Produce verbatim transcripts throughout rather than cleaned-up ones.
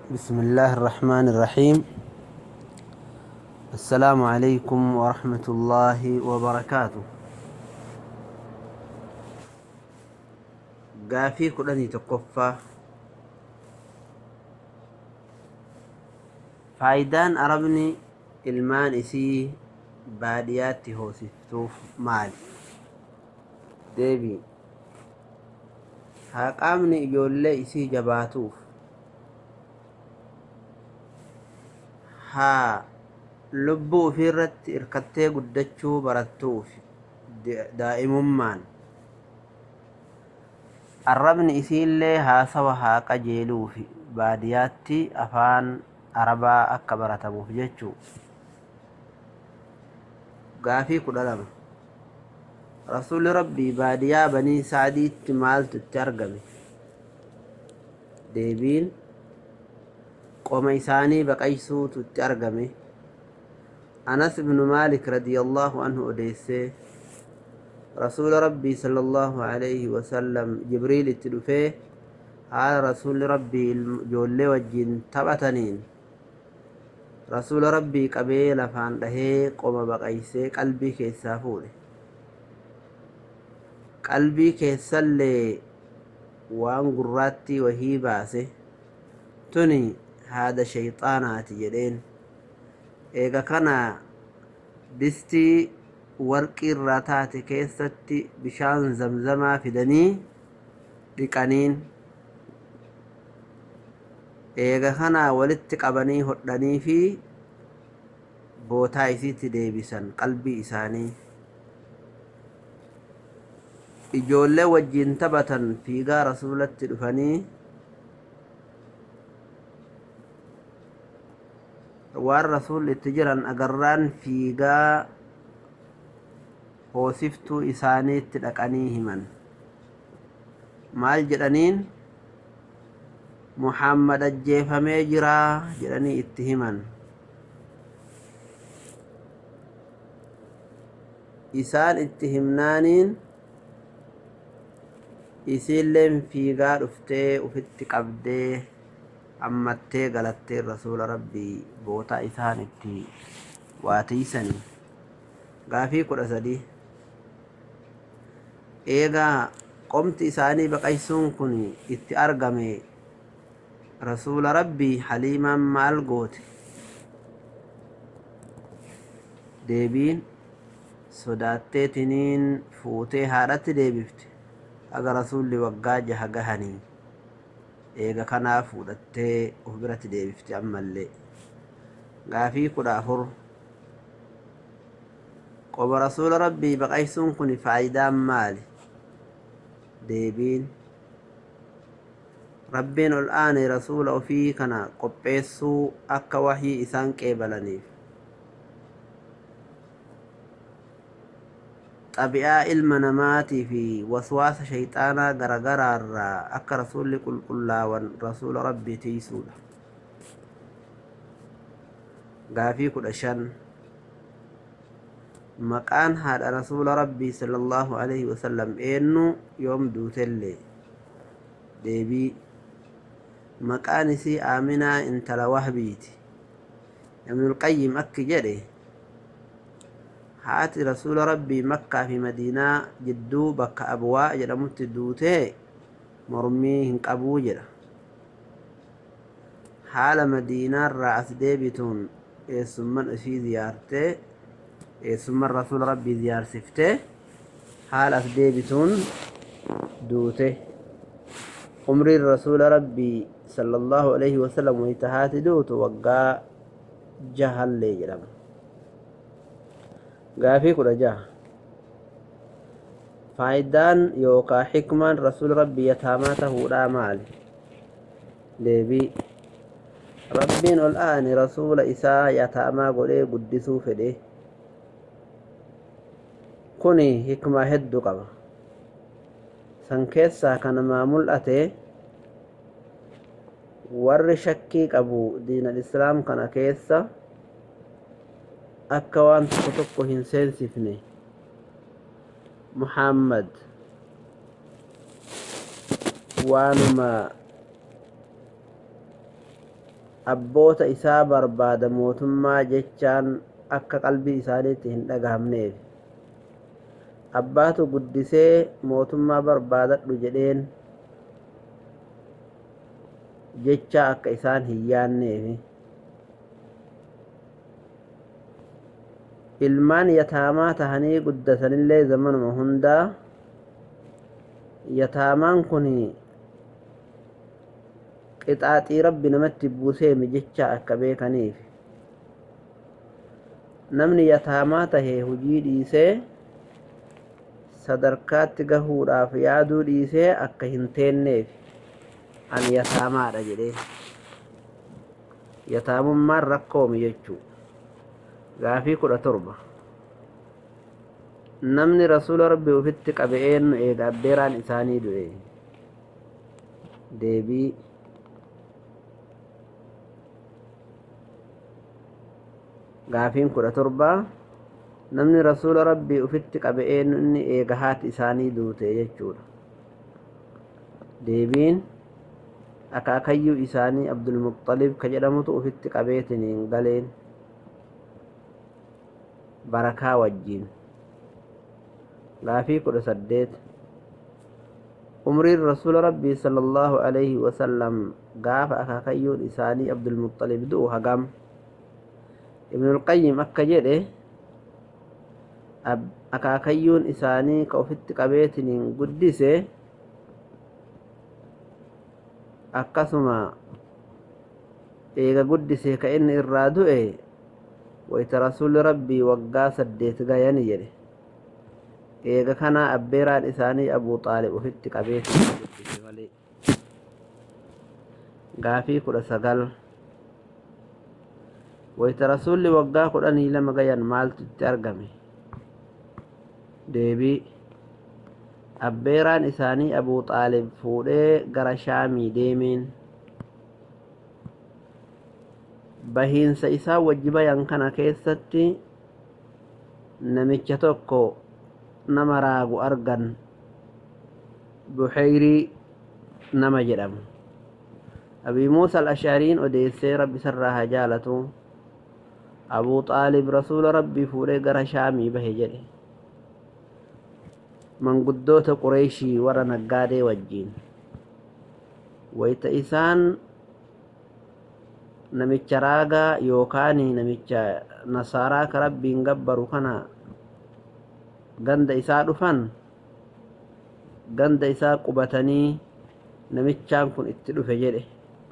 بسم الله الرحمن الرحيم. السلام عليكم ورحمة الله وبركاته. قافي كلني تقفى فايدان أربني المان إسي بادياتي هو سفتوف مال ديبي هاقامني إجولي إسي جباتوف ها lubbuu fi irratti irkattee guddachuu barattuuf daa'imummaan arrabni isiillee haasawa haa qajeeluufi baadiyaatti afaan arabaa akka baratamuuf jechuu. Gaafii kudha lama rasuulli rabbii baadiyaa banii saadiitti maaltu itti argame? Deebiin qoma isaanii baqaysuutu itti argame. أنس بن مالك رضي الله عنه أديسه رسول ربي صلى الله عليه وسلم جبريل التلفيه على رسول ربي الجول وجين تبتنين رسول ربي قبيل فان له قم بقيسه قلبي كيسافوله قلبي كيسل وان قراتي وهي باسه تني هذا شيطانات جدين eega kana distii warqii irraa taate keessatti bishaan zamzamaa fidanii dhiqaniin eega kana walitti qabanii hodhanii fi bootaa isiitti deebisan qalbii isaanii. Ijoollee wajjiin taphatan fiigaa rasuulatti dhufanii waan rasuulli itti jiran agarraan fiigaa hoosiftuu isaaniitti dhaqanii himan. Maal jedhaniin? Muhammad ajjeefamee jiraa jedhanii itti himan. Isaan itti himnaaniin isiilleen fiigaa dhuftee ufitti qabdee ammattee galattee rasuula rabbii bootaa isaan itti waatiisanii. Gaafii kudha sadii eegaa qomti isaanii baqaysuun kun itti argame rasuula rabbii haliimaan maal goote? Deebiin sodaatteetiniin fuutee haadhatti deebifte aga rasuulli waggaa jaha gahanii. Eega kanaa fuudhattee of biratti deebifte ammallee. Gaafii kudha afur qoma rasuula rabbii baqaysuun kun faayidaan maali? Deebiin rabbiin ol aane rasuula ofii kana qopheessuu akka wahii isaan qeebalaniif. Xabi'aa ilma namaatii fi waswaasa shayxaanaa garagaraarraa akka rasuulli qulqullaawan rasuula rabbii tiisuudha. Gaafii kudha shan maqaan haadha rasuula rabbii sallallahu alaihi wasallam eenyu yoom duutellee? Deebii maqaan isii Aaminaa intala Wahbiiti. Ibnul Qayyim akki jedhe haati rasuula rabbii makkaa fi madiinaa jidduu bakka abwaa jedhamutti duutee mormii hin qabuu jedha. Haala madiinaarraa as deebituun eessumman ishii ziyaartee eessumman rasuula rabbii ziyaarsiftee haala as deebituun duute. Umriin rasuula rabbii sallallahu alaihi wasallam wayita haati duutu waggaa jahallee jedhama. Gaafii kudha jaha faayidaan yookaa xikmaan rasuul rabbii yataamaa tahuudhaa maali? Deebii rabbiin ol aane rasuula isaa yataamaa godhee guddisuu fedhe. Kuni hikmaa hedduu qaba. San keessaa kanamaa mul'ate warri shakkii qabu diinal islaam kana keessa akka waan tokko tokko hin seensifne Muhammad waanuma abboota isaa barbaada mootummaa jechaan akka qalbii isaaniitti hin dhagahamneef abbaatu guddisee mootummaa barbaadadhu jedheen jecha akka isaan hin yaanneef ilmaan yataamaa tahanii guddatanillee zamanuma hundaa yataamaan kun qixaaxii rabbi namatti buuseemi jecha akka beekaniif namni yataamaa tahee hujii dhiisee sadarkaatti gahuudhaaf yaaduu dhiisee akka hin teenneef an yataamaadha jedhee yataamummaan rakkoomi jechuu. gaafii kudha torba namni rasuula rabbi ufitti qabe eenyu eega abbeeraan isaanii du'e? deebii gaafiin kudha torba namni rasuula rabbii ufitti qabe eenyu inni eega haati isaanii duute jechuudha. deebiin akaakayyuu isaanii Abdul Muxxalib ka jedhamutu ufitti qabeetiniin galeen barakaa wajjiin. gaafii kudha saddeet umriin rasuula rabbii sallallahu alayhi wasallam gaafa akaakayyuun isaanii Abdul Muxxalib du'u hagam? Ibnul Qayyim akka jedhe akaakayyuun isaanii ka ufitti qabeetiniin guddise akkasuma eega guddise ka inni irraa du'e wayta rasuulli rabbii waggaa saddeet gayani jedhe eega kana abbeeraan isaanii Abuu Xaalib ufitti qabeetiniin guddise malee. gaafii kudha sagal wayta rasuulli waggaa kudhanii lama gayan maaltu itti argame? deebii abbeeraan isaanii Abuu Xaalib fuudhee gara Shaamii deemeen bahiinsa isaa wajji bayan kana keessatti namicha tokko nama raagu argan Buhayrii nama jedhamu. Abii Muusaa al-Ash'ariin odeessee rabbi sarraa haa jaalatu Abuu Xaalib rasuula rabbii fuudhee gara Shaamii bahe jedhe manguddoota Qureeshii warra naggaadee wajjiin. wayta isaan namicha raagaa yookaan namicha nasaaraa ka rabbiin gabbaru kana ganda isaa dhufan ganda isaa qubatanii namichaan kun itti dhufe jedhe.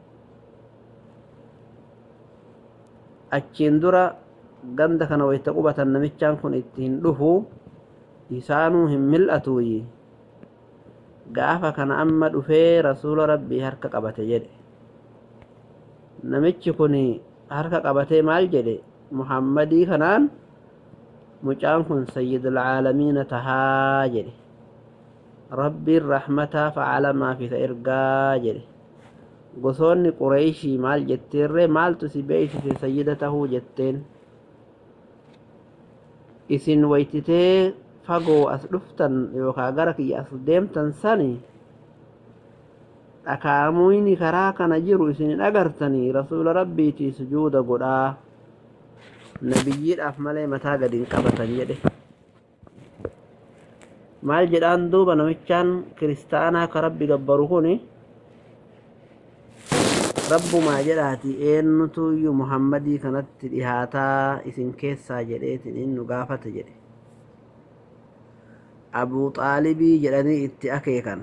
achiin dura ganda kana wayta qubatan namichaan kun itti hin dhufu isaanuu hin mil'atuuyi gaafa kana amma dhufee rasuula rabbii harka qabate jedhe. namichi kun harka qabatee maal jedhe? Muhammadii kanaan mucaan kun sayyidul caalamiina tahaa jedhe rabbiin rahmataa facalamaa fi ta ergaa jedhe. gosoonni Qureeshii maal jetteerre maaltu si beeysise sayyida tahuu jetteen? isin waytitee fagoo as dhuftan yookaa gara kiyya as deemtan sani dhakaamuyni karaa kana jiru isin agartanii rasuula rabbiitii sujuuda godhaa nabiyyiidhaaf malee mataa gadi hin qabatan jedhe. maal jedhaan duuba namichaan kiristaanaa ka rabbi gabbaru kun? rabbumaa jedhaati eenyutuyyuu Muhammadii kanatti dhihaataa isin keessaa jedheetin inni gaafate jedhe. Abuu Xaalibii jedhanii itti akeekan.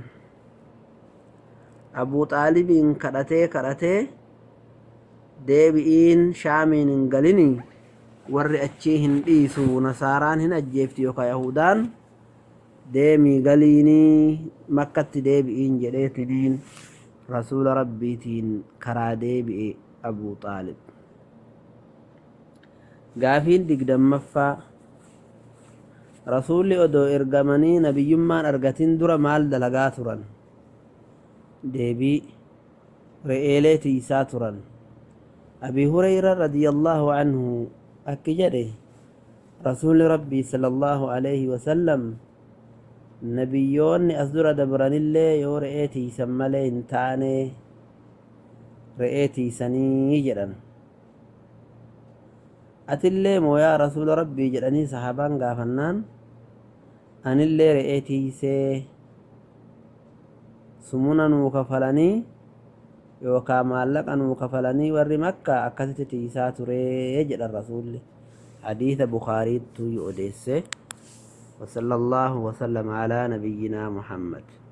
Abuu Xaalibiin kadhatee kadhatee deebi'iin Shaamiin hin galini warri achii hin dhiisu nasaaraan hin ajjeefti yookaan yahudaan deemii galiinii makkatti deebi'iin jedheetiniin rasuula rabbiitiin karaa deebi'e Abuu Xaalib. gaafiin digdammaffaa rasuulli odoo ergamanii nabiyyummaan argatin dura maal dalagaa turan? deebii re'eelee tiisaa turan. Abii Hurayra radiyallahu anhu akki jedhe rasuulli rabbii sallallahu alayhi wasallam nabiyyoonni as dura dabranillee yoo re'ee tiisan malee hin taane re'eetii sanii jedhan atillee moo yaa rasuula rabbii jedhanii sahaabaan gaafannaan anillee re'ee tiisee sumuna nuu kafalanii yookaan maallaqa nuu kafalanii warri makkaa akkasitti tiisaa turee jedhan rasuulli hadiisa bukaariittuu odeesse وصلى الله وسلم على نبينا محمد